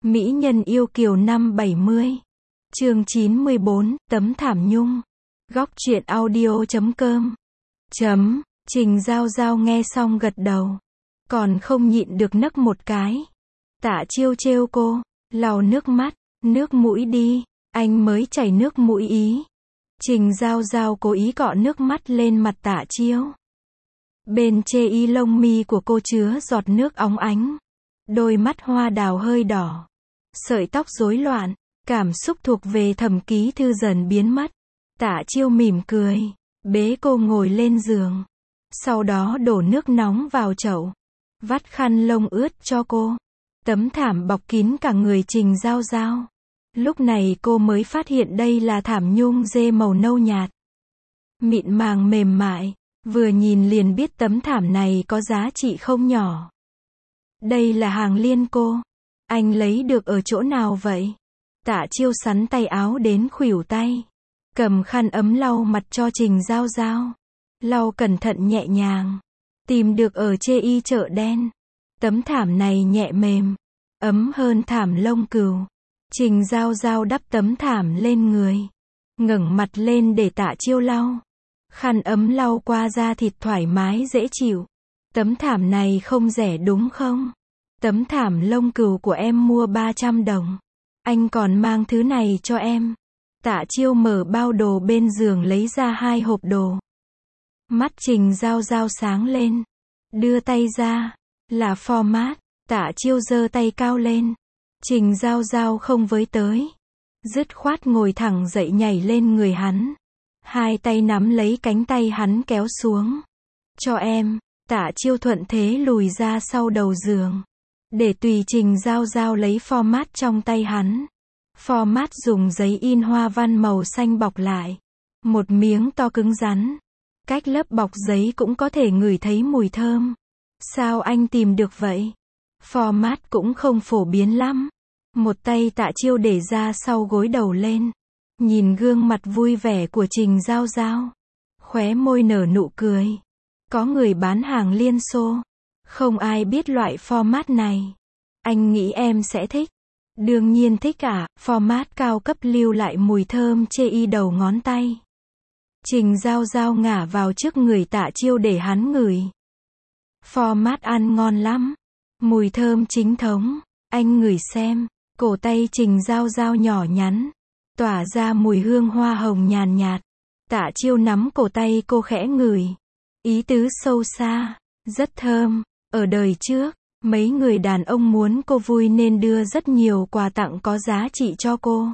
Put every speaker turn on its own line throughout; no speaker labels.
Mỹ nhân yêu kiều năm 70. Chương 94, tấm thảm nhung. Góc truyện audio.com. Trình Giao Giao nghe xong gật đầu. Còn không nhịn được nấc một cái. Tạ Chiêu trêu cô, lau nước mắt, nước mũi đi, anh mới chảy nước mũi ý. Trình Giao Giao cố ý cọ nước mắt lên mặt Tạ Chiêu. Bên chê y lông mi của cô chứa giọt nước óng ánh. Đôi mắt hoa đào hơi đỏ. Sợi tóc rối loạn, cảm xúc thuộc về thầm ký thư dần biến mất. Tạ Chiêu mỉm cười, bế cô ngồi lên giường. Sau đó đổ nước nóng vào chậu. Vắt khăn lông ướt cho cô. Tấm thảm bọc kín cả người Trình Giao Giao. Lúc này cô mới phát hiện đây là thảm nhung dê màu nâu nhạt. Mịn màng mềm mại, vừa nhìn liền biết tấm thảm này có giá trị không nhỏ. Đây là hàng liên cô. Anh lấy được ở chỗ nào vậy? Tạ Chiêu sắn tay áo đến khuỷu tay. Cầm khăn ấm lau mặt cho Trình Giao Giao. Lau cẩn thận nhẹ nhàng. Tìm được ở chê y chợ đen. Tấm thảm này nhẹ mềm. Ấm hơn thảm lông cừu. Trình Giao Giao đắp tấm thảm lên người. Ngẩng mặt lên để Tạ Chiêu lau. Khăn ấm lau qua da thịt thoải mái dễ chịu. Tấm thảm này không rẻ đúng không? Tấm thảm lông cừu của em mua 300 đồng. Anh còn mang thứ này cho em. Tạ Chiêu mở bao đồ bên giường lấy ra 2 hộp đồ. Mắt Trình Giao Giao sáng lên. Đưa tay ra. Là format. Tạ Chiêu giơ tay cao lên. Trình Giao Giao không với tới. Dứt khoát ngồi thẳng dậy nhảy lên người hắn. Hai tay nắm lấy cánh tay hắn kéo xuống. Cho em. Tạ Chiêu thuận thế lùi ra sau đầu giường. Để tùy Trình Giao Giao lấy format trong tay hắn. Format dùng giấy in hoa văn màu xanh bọc lại. Một miếng to cứng rắn. Cách lớp bọc giấy cũng có thể ngửi thấy mùi thơm. Sao anh tìm được vậy? Format cũng không phổ biến lắm. Một tay Tạ Chiêu để ra sau gối đầu lên. Nhìn gương mặt vui vẻ của Trình Giao Giao. Khóe môi nở nụ cười. Có người bán hàng Liên Xô. Không ai biết loại format này. Anh nghĩ em sẽ thích. Đương nhiên thích ạ, format cao cấp lưu lại mùi thơm chê y đầu ngón tay. Trình Giao Giao ngả vào trước người Tạ Chiêu để hắn ngửi. Format ăn ngon lắm. Mùi thơm chính thống. Anh ngửi xem. Cổ tay Trình Giao Giao nhỏ nhắn. Tỏa ra mùi hương hoa hồng nhàn nhạt. Tạ Chiêu nắm cổ tay cô khẽ ngửi. Ý tứ sâu xa. Rất thơm. Ở đời trước, mấy người đàn ông muốn cô vui nên đưa rất nhiều quà tặng có giá trị cho cô.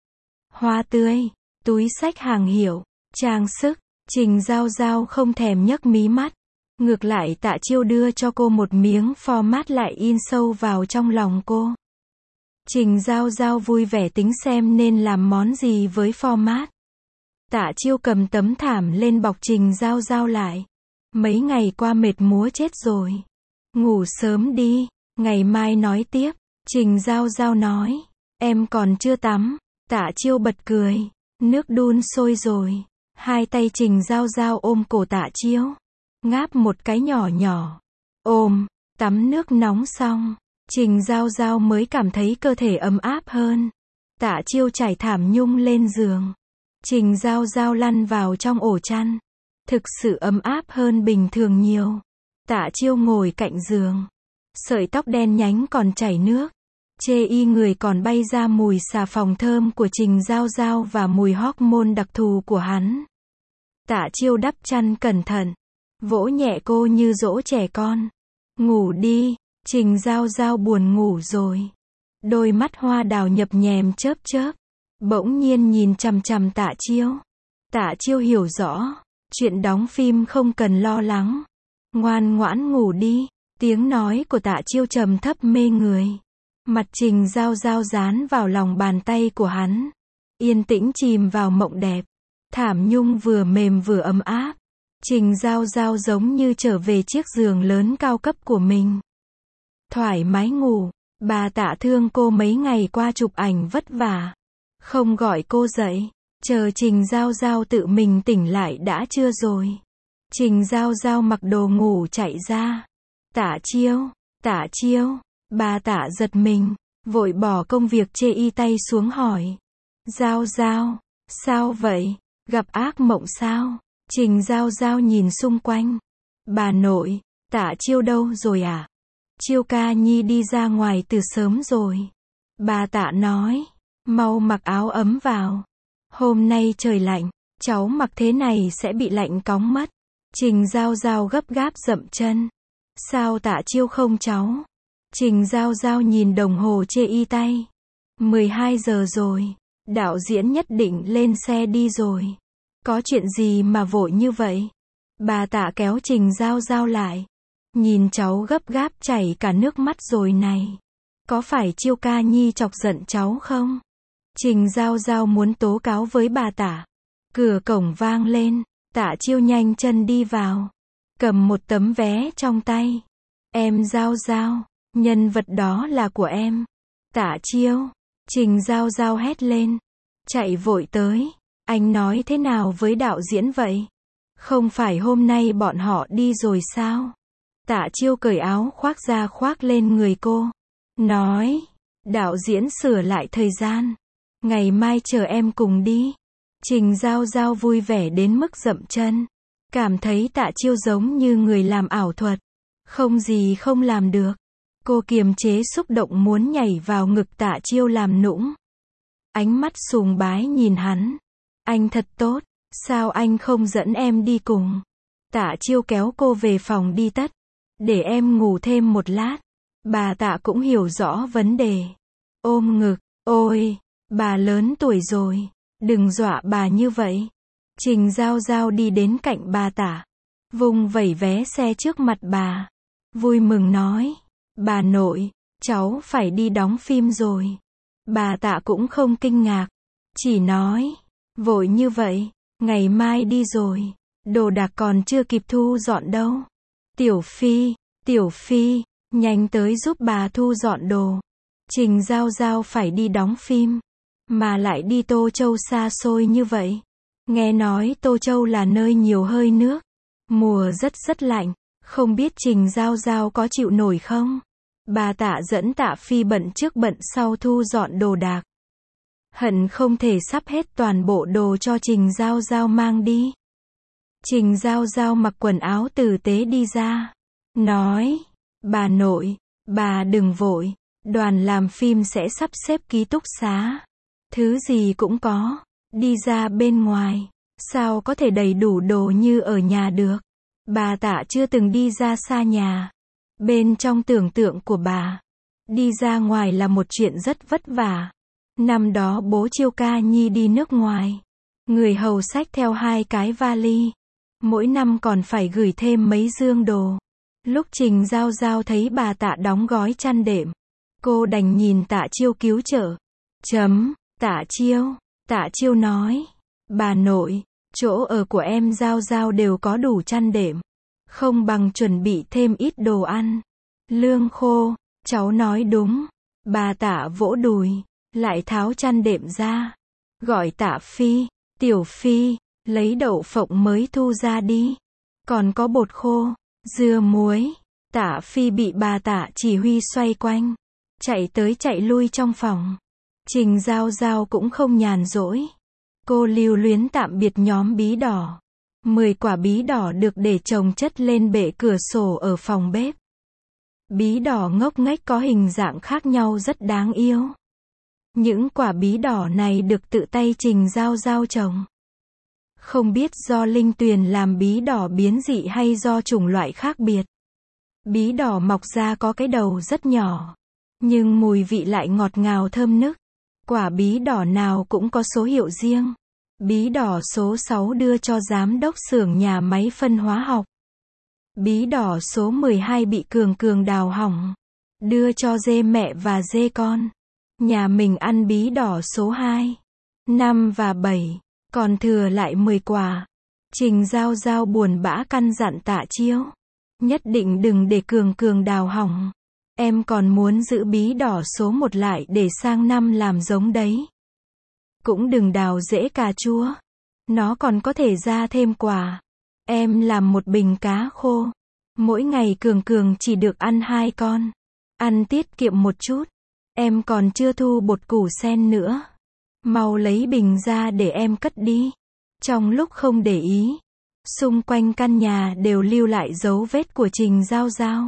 Hoa tươi, túi xách hàng hiệu, trang sức. Trình Giao Giao không thèm nhấc mí mắt. Ngược lại Tạ Chiêu đưa cho cô một miếng format lại in sâu vào trong lòng cô. Trình Giao Giao vui vẻ tính xem nên làm món gì với format. Tạ Chiêu cầm tấm thảm lên bọc Trình Giao Giao lại. Mấy ngày qua mệt múa chết rồi. Ngủ sớm đi, ngày mai nói tiếp. Trình Giao Giao nói. Em còn chưa tắm. Tạ Chiêu bật cười. Nước đun sôi rồi. Hai tay Trình Giao Giao ôm cổ Tạ Chiêu. Ngáp một cái nhỏ nhỏ. Ôm, tắm nước nóng xong. Trình Giao Giao mới cảm thấy cơ thể ấm áp hơn. Tạ Chiêu trải thảm nhung lên giường. Trình Giao Giao lăn vào trong ổ chăn. Thực sự ấm áp hơn bình thường nhiều. Tạ Chiêu ngồi cạnh giường. Sợi tóc đen nhánh còn chảy nước. Chê y người còn bay ra mùi xà phòng thơm của Trình Giao Giao và mùi hormone đặc thù của hắn. Tạ Chiêu đắp chăn cẩn thận. Vỗ nhẹ cô như dỗ trẻ con. Ngủ đi. Trình Giao Giao buồn ngủ rồi. Đôi mắt hoa đào nhập nhèm chớp chớp. Bỗng nhiên nhìn chằm chằm Tạ Chiêu. Tạ Chiêu hiểu rõ. Chuyện đóng phim không cần lo lắng. Ngoan ngoãn ngủ đi. Tiếng nói của Tạ Chiêu trầm thấp mê người. Mặt Trình Giao Giao dán vào lòng bàn tay của hắn. Yên tĩnh chìm vào mộng đẹp. Thảm nhung vừa mềm vừa ấm áp. Trình Giao Giao giống như trở về chiếc giường lớn cao cấp của mình. Thoải mái ngủ. Bà Tạ thương cô mấy ngày qua chụp ảnh vất vả. Không gọi cô dậy. Chờ Trình Giao Giao tự mình tỉnh lại đã trưa rồi. Trình Giao Giao mặc đồ ngủ chạy ra. Tạ Chiêu, bà Tạ giật mình. vội bỏ công việc chê y tay xuống hỏi. Giao Giao, sao vậy? Gặp ác mộng sao? Trình Giao Giao nhìn xung quanh. Bà nội, Tạ Chiêu đâu rồi à? Chiêu ca nhi đi ra ngoài từ sớm rồi. Bà Tạ nói, mau mặc áo ấm vào. Hôm nay trời lạnh, cháu mặc thế này sẽ bị lạnh cóng mất. Trình Giao Giao gấp gáp dậm chân. Sao Tạ Chiêu không cháu? Trình Giao Giao nhìn đồng hồ chê y tay. 12 giờ rồi. Đạo diễn nhất định lên xe đi rồi. Có chuyện gì mà vội như vậy? Bà Tạ kéo Trình Giao Giao lại. Nhìn cháu gấp gáp chảy cả nước mắt rồi này. Có phải Chiêu ca nhi chọc giận cháu không? Trình Giao Giao muốn tố cáo với bà Tạ. Cửa cổng vang lên. Tạ Chiêu nhanh chân đi vào. Cầm một tấm vé trong tay. Em Giao Giao, nhân vật đó là của em. Tạ Chiêu. Trình Giao Giao hét lên. Chạy vội tới. Anh nói thế nào với đạo diễn vậy? Không phải hôm nay bọn họ đi rồi sao? Tạ Chiêu cởi áo khoác ra khoác lên người cô. Nói. Đạo diễn sửa lại thời gian. Ngày mai chờ em cùng đi. Trình Giao Giao vui vẻ đến mức dậm chân. Cảm thấy Tạ Chiêu giống như người làm ảo thuật. Không gì không làm được. Cô kiềm chế xúc động muốn nhảy vào ngực Tạ Chiêu làm nũng. Ánh mắt sùng bái nhìn hắn. Anh thật tốt, sao anh không dẫn em đi cùng? Tạ Chiêu kéo cô về phòng đi tất. Để em ngủ thêm một lát. Bà Tạ cũng hiểu rõ vấn đề. Ôm ngực, ôi, bà lớn tuổi rồi. Đừng dọa bà như vậy. Trình Giao Giao đi đến cạnh bà Tạ. Vung vẩy vé xe trước mặt bà. Vui mừng nói. Bà nội, cháu phải đi đóng phim rồi. Bà Tạ cũng không kinh ngạc. Chỉ nói. Vội như vậy, ngày mai đi rồi. Đồ đạc còn chưa kịp thu dọn đâu. Tiểu Phi, nhanh tới giúp bà thu dọn đồ. Trình Giao Giao phải đi đóng phim. Mà lại đi Tô Châu xa xôi như vậy. Nghe nói Tô Châu là nơi nhiều hơi nước. Mùa rất lạnh. Không biết Trình Giao Giao có chịu nổi không? Bà Tạ dẫn Tạ Phi bận trước bận sau thu dọn đồ đạc. Hận không thể sắp hết toàn bộ đồ cho Trình Giao Giao mang đi. Trình Giao Giao mặc quần áo tử tế đi ra. Nói. Bà nội, bà đừng vội. Đoàn làm phim sẽ sắp xếp ký túc xá. Thứ gì cũng có. Đi ra bên ngoài. Sao có thể đầy đủ đồ như ở nhà được? Bà Tạ chưa từng đi ra xa nhà. Bên trong tưởng tượng của bà, đi ra ngoài là một chuyện rất vất vả. Năm đó bố Chiêu ca nhi đi nước ngoài. Người hầu xách theo 2 cái vali. Mỗi năm còn phải gửi thêm mấy dương đồ. Lúc Trình Giao Giao thấy bà Tạ đóng gói chăn đệm. Cô đành nhìn Tạ Chiêu cứu trợ. Tạ Chiêu nói. Bà nội, chỗ ở của em Giao Giao đều có đủ chăn đệm. Không bằng chuẩn bị thêm ít đồ ăn. Lương khô, cháu nói đúng. Bà Tạ vỗ đùi, lại tháo chăn đệm ra. Gọi Tạ Phi, Tiểu Phi, lấy đậu phộng mới thu ra đi. Còn có bột khô, dưa muối. Tạ Phi bị bà Tạ chỉ huy xoay quanh. Chạy tới chạy lui trong phòng. Trình Giao Giao cũng không nhàn rỗi. Cô lưu luyến tạm biệt nhóm bí đỏ. 10 quả bí đỏ được để chồng chất lên bệ cửa sổ ở phòng bếp. Bí đỏ ngốc nghếch có hình dạng khác nhau rất đáng yêu. Những quả bí đỏ này được tự tay Trình Giao Giao trồng. Không biết do linh tuyền làm bí đỏ biến dị hay do chủng loại khác biệt. Bí đỏ mọc ra có cái đầu rất nhỏ. Nhưng mùi vị lại ngọt ngào thơm nức. Quả bí đỏ nào cũng có số hiệu riêng. Bí đỏ số 6 đưa cho giám đốc xưởng nhà máy phân hóa học. Bí đỏ số 12 bị Cường đào hỏng. Đưa cho dê mẹ và dê con. Nhà mình ăn bí đỏ số 2, 5 và 7. Còn thừa lại 10 quả. Trình Giao Giao buồn bã căn dặn Tạ Chiêu. Nhất định đừng để Cường đào hỏng. Em còn muốn giữ bí đỏ số 1 lại để sang năm làm giống đấy. Cũng đừng đào rễ cà chua. Nó còn có thể ra thêm quả. Em làm một bình cá khô. Mỗi ngày Cường chỉ được ăn 2 con. Ăn tiết kiệm một chút. Em còn chưa thu bột củ sen nữa. Mau lấy bình ra để em cất đi. Trong lúc không để ý, xung quanh căn nhà đều lưu lại dấu vết của Trình Giao Giao.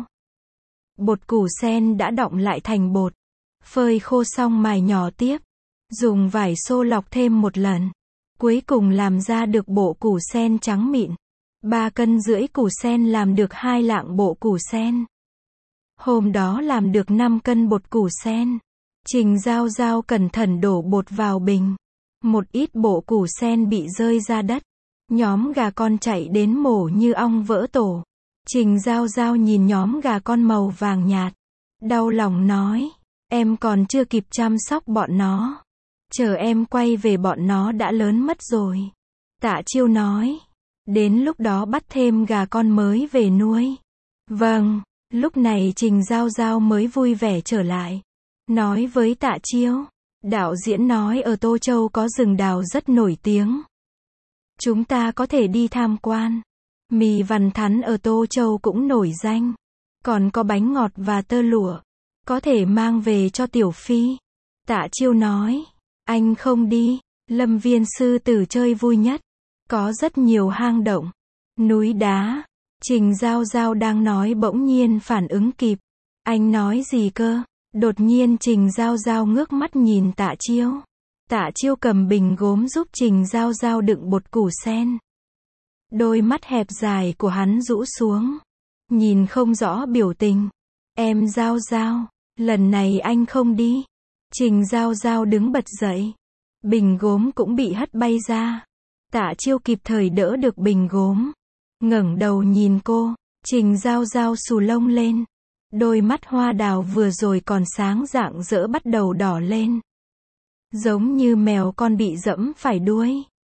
Bột củ sen đã đọng lại thành bột. Phơi khô xong mài nhỏ tiếp. Dùng vải xô lọc thêm một lần. Cuối cùng làm ra được bộ củ sen trắng mịn. 3,5 cân củ sen làm được 2 lạng bộ củ sen. Hôm đó làm được 5 cân bột củ sen. Trình Giao Giao cẩn thận đổ bột vào bình. Một ít bộ củ sen bị rơi ra đất. Nhóm gà con chạy đến mổ như ong vỡ tổ. Trình Giao Giao nhìn nhóm gà con màu vàng nhạt. Đau lòng nói, em còn chưa kịp chăm sóc bọn nó. Chờ em quay về bọn nó đã lớn mất rồi. Tạ Chiêu nói, đến lúc đó bắt thêm gà con mới về nuôi. Vâng, lúc này Trình Giao Giao mới vui vẻ trở lại. Nói với Tạ Chiêu, đạo diễn nói ở Tô Châu có rừng đào rất nổi tiếng. Chúng ta có thể đi tham quan. Mì vằn thắn ở Tô Châu cũng nổi danh. Còn có bánh ngọt và tơ lụa. Có thể mang về cho Tiểu Phi. Tạ Chiêu nói, anh không đi. Lâm Viên sư tử chơi vui nhất. Có rất nhiều hang động, núi đá. Trình Giao Giao đang nói bỗng nhiên phản ứng kịp. Anh nói gì cơ? Đột nhiên Trình Giao Giao ngước mắt nhìn Tạ Chiêu. Tạ Chiêu cầm bình gốm giúp Trình Giao Giao đựng bột củ sen. Đôi mắt hẹp dài của hắn rũ xuống. Nhìn không rõ biểu tình. Em Giao Giao, lần này anh không đi. Trình Giao Giao đứng bật dậy. Bình gốm cũng bị hất bay ra. Tạ Chiêu kịp thời đỡ được bình gốm. Ngẩng đầu nhìn cô. Trình Giao Giao xù lông lên. Đôi mắt hoa đào vừa rồi còn sáng rạng rỡ bắt đầu đỏ lên. Giống như mèo con bị dẫm phải đuôi.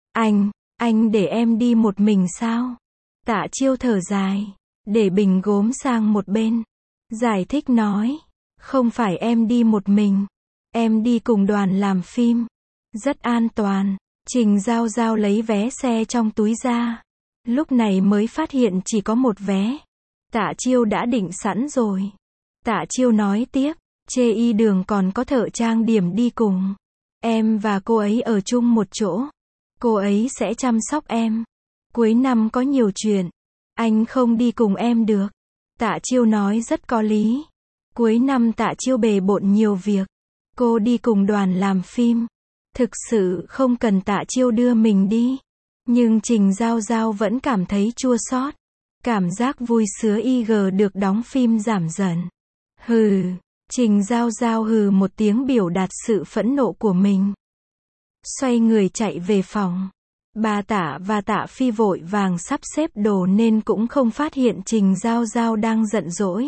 Anh để em đi một mình sao? Tạ Chiêu thở dài. Để bình gốm sang một bên. Giải thích nói. Không phải em đi một mình. Em đi cùng đoàn làm phim. Rất an toàn. Trình Giao Giao lấy vé xe trong túi ra. Lúc này mới phát hiện chỉ có một vé. Tạ Chiêu đã định sẵn rồi. Tạ Chiêu nói tiếp. Chê Y Đường còn có thợ trang điểm đi cùng. Em và cô ấy ở chung một chỗ. Cô ấy sẽ chăm sóc em. Cuối năm có nhiều chuyện. Anh không đi cùng em được. Tạ Chiêu nói rất có lý. Cuối năm Tạ Chiêu bề bộn nhiều việc. Cô đi cùng đoàn làm phim. Thực sự không cần Tạ Chiêu đưa mình đi. Nhưng Trình Giao Giao vẫn cảm thấy chua xót. Cảm giác vui sướng IG được đóng phim giảm dần. Hừ. Trình Giao Giao hừ một tiếng biểu đạt sự phẫn nộ của mình. Xoay người chạy về phòng. Bà Tạ và Tạ Phi vội vàng sắp xếp đồ nên cũng không phát hiện Trình Giao Giao đang giận dỗi.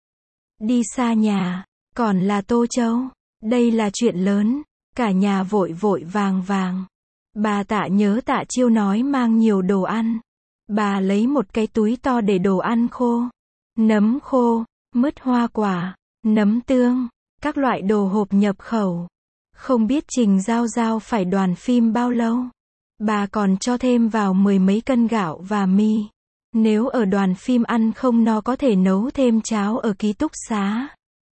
Đi xa nhà, còn là Tô Châu. Đây là chuyện lớn. Cả nhà vội vội vàng vàng. Bà Tạ nhớ Tạ Chiêu nói mang nhiều đồ ăn. Bà lấy một cái túi to để đồ ăn khô. Nấm khô, mứt hoa quả, nấm tương, các loại đồ hộp nhập khẩu. Không biết Trình Giao Giao phải đoàn phim bao lâu. Bà còn cho thêm vào 10 mấy cân gạo và mì. Nếu ở đoàn phim ăn không no có thể nấu thêm cháo ở ký túc xá.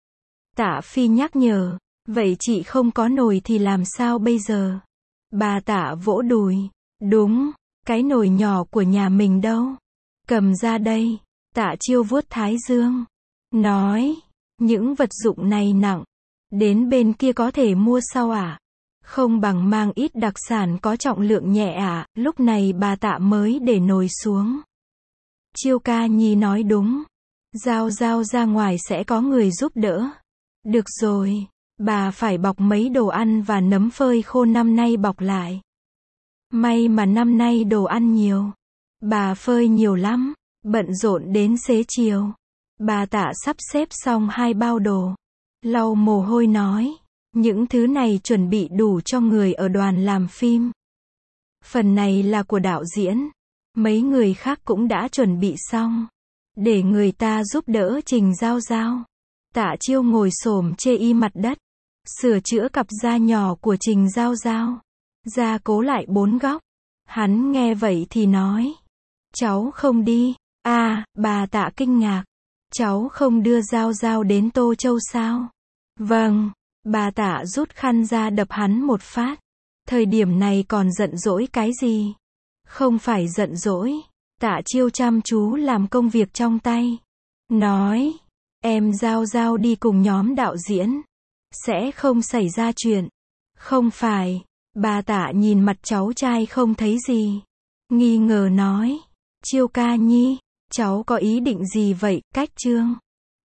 Tạ Phi nhắc nhở. Vậy chị không có nồi thì làm sao bây giờ? Bà Tạ vỗ đùi. Đúng, cái nồi nhỏ của nhà mình đâu? Cầm ra đây. Tạ Chiêu vuốt thái dương. Nói, những vật dụng này nặng. Đến bên kia có thể mua sau à? Không bằng mang ít đặc sản có trọng lượng nhẹ à? Lúc này bà Tạ mới để nồi xuống. Chiêu ca nhi nói đúng. Giao Giao ra ngoài sẽ có người giúp đỡ. Được rồi. Bà phải bọc mấy đồ ăn và nấm phơi khô năm nay bọc lại. May mà năm nay đồ ăn nhiều. Bà phơi nhiều lắm. Bận rộn đến xế chiều. Bà Tạ sắp xếp xong 2 bao đồ. Lau mồ hôi nói. Những thứ này chuẩn bị đủ cho người ở đoàn làm phim. Phần này là của đạo diễn. Mấy người khác cũng đã chuẩn bị xong. Để người ta giúp đỡ Trình Giao Giao. Tạ Chiêu ngồi xổm chê y mặt đất. Sửa chữa cặp da nhỏ của Trình Giao Giao. Gia cố lại 4 góc. Hắn nghe vậy thì nói. Cháu không đi. À, bà Tạ kinh ngạc. Cháu không đưa Giao Giao đến Tô Châu sao? Vâng, Bà Tạ rút khăn ra đập hắn một phát. Thời điểm này còn giận dỗi cái gì? Không phải giận dỗi. Tạ Chiêu chăm chú làm công việc trong tay. Nói, em Giao Giao đi cùng nhóm đạo diễn. Sẽ không xảy ra chuyện. Không phải. Bà Tạ nhìn mặt cháu trai không thấy gì. Nghi ngờ nói, Chiêu ca nhi, cháu có ý định gì vậy, cách Trương?